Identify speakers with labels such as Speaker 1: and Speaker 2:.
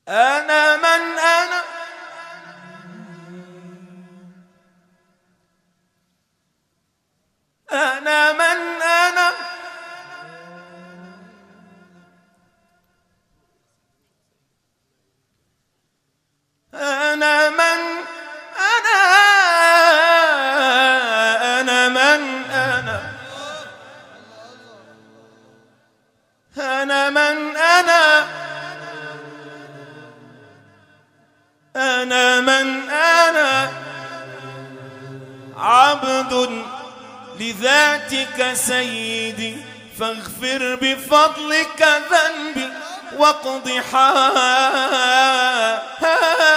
Speaker 1: أنا من أنا أنا من أنا أنا من أنا أنا من أنا أنا من أنا أنا من أنا عبد لذاتك سيدي، فاغفر بفضلك ذنبي واقض حاجتي.